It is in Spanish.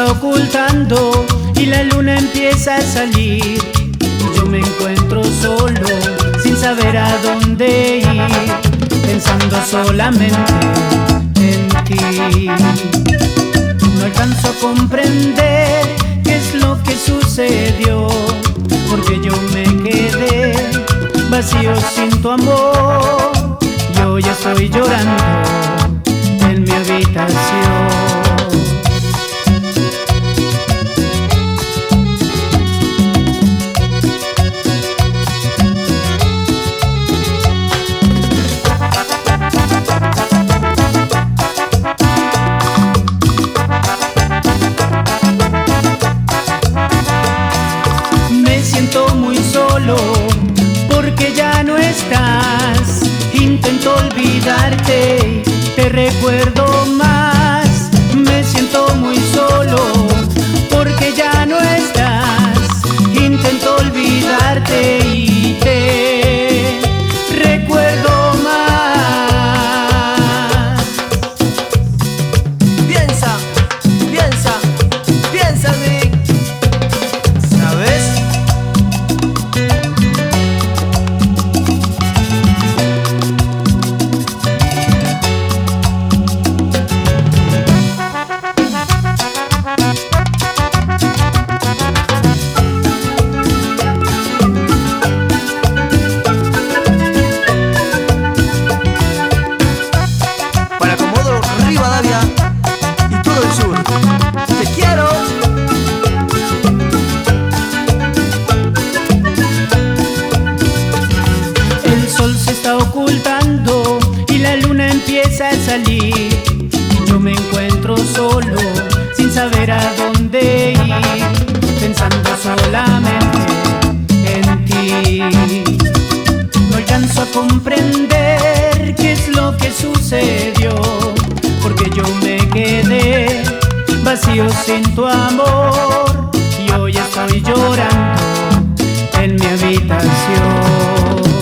está ocultando y la luna empieza a salir. Y yo me encuentro solo, sin saber a dónde ir, pensando solamente en ti. No alcanzo a comprender qué es lo que sucedió, porque yo me quedé vacío sin tu amor. Y hoy estoy llorando en mi habitación. Me siento muy solo porque ya no estás. Intento olvidarte, te recuerdo más. Me siento muy solo porque ya no estás. Intento olvidarte y te recuerdo más. Piensa, piensa, piensa en mí. ¿Sabes? Para Comodoro Rivadavia y todo el sur. Te quiero. El sol se está ocultando y la luna empieza a salir. Y yo me encuentro solo, sin saber a dónde ir, pensando solamente en ti. No alcanzo a comprender qué es lo que sucedió, porque yo me quedé vacío sin tu amor. Y hoy estoy llorando en mi habitación.